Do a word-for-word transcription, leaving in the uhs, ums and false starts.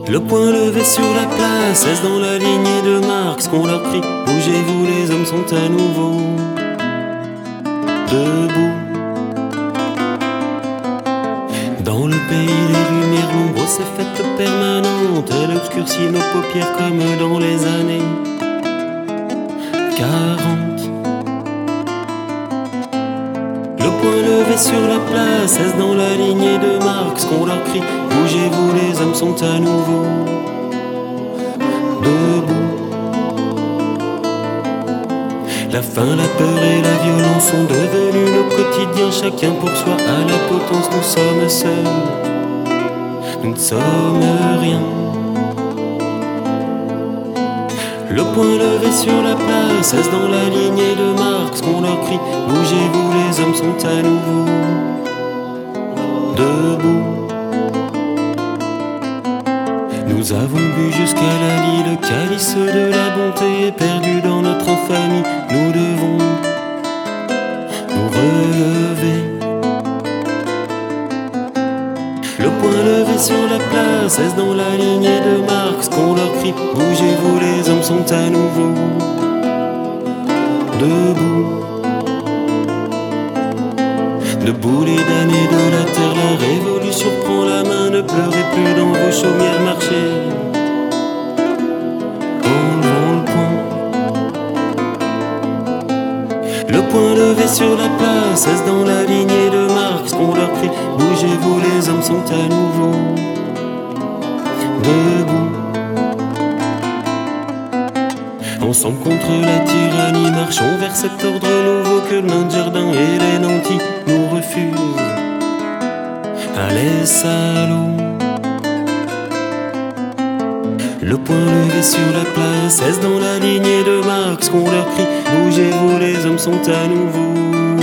Le poing levé sur la place, est-ce dans la lignée de Marx qu'on leur crie bougez-vous, les hommes sont à nouveau debout. Dans le pays des lumières, l'ombre s'est faite permanente, elle obscurcit nos paupières comme dans les années quarante. Le poing levé sur la place, est-ce dans la lignée de Marx qu'on leur crie bougez-vous, les hommes sont à nouveau debout. La faim, la peur et la violence sont devenus le quotidien, chacun pour soi à la potence, nous sommes seuls, nous ne sommes rien. Le poing levé sur la place, est-ce dans la lignée de Marx qu'on leur crie bougez-vous, les hommes sont à nouveau debout. Nous avons bu jusqu'à la lie, le calice de la bonté est perdu dans notre infamie. Nous devons nous relever. Le poing levé sur la place, est-ce dans la lignée de Marx qu'on leur crie bougez-vous, les hommes sont à nouveau debout. Debout les damnés de la terre, la révolution prend la main, ne pleurez plus dans vos chaumières, marchez en levant le poing. Le poing levé sur la place, est-ce dans la lignée de Marx qu'on leur crie bougez-vous, les hommes sont à nouveau debout. Ensemble contre la tyrannie, marchons vers cet ordre nouveau que le nain de jardin et les nantis nous refusent. Allez salauds. Le poing levé sur la place, est-ce dans la lignée de Marx qu'on leur crie bougez-vous, les hommes sont à nouveau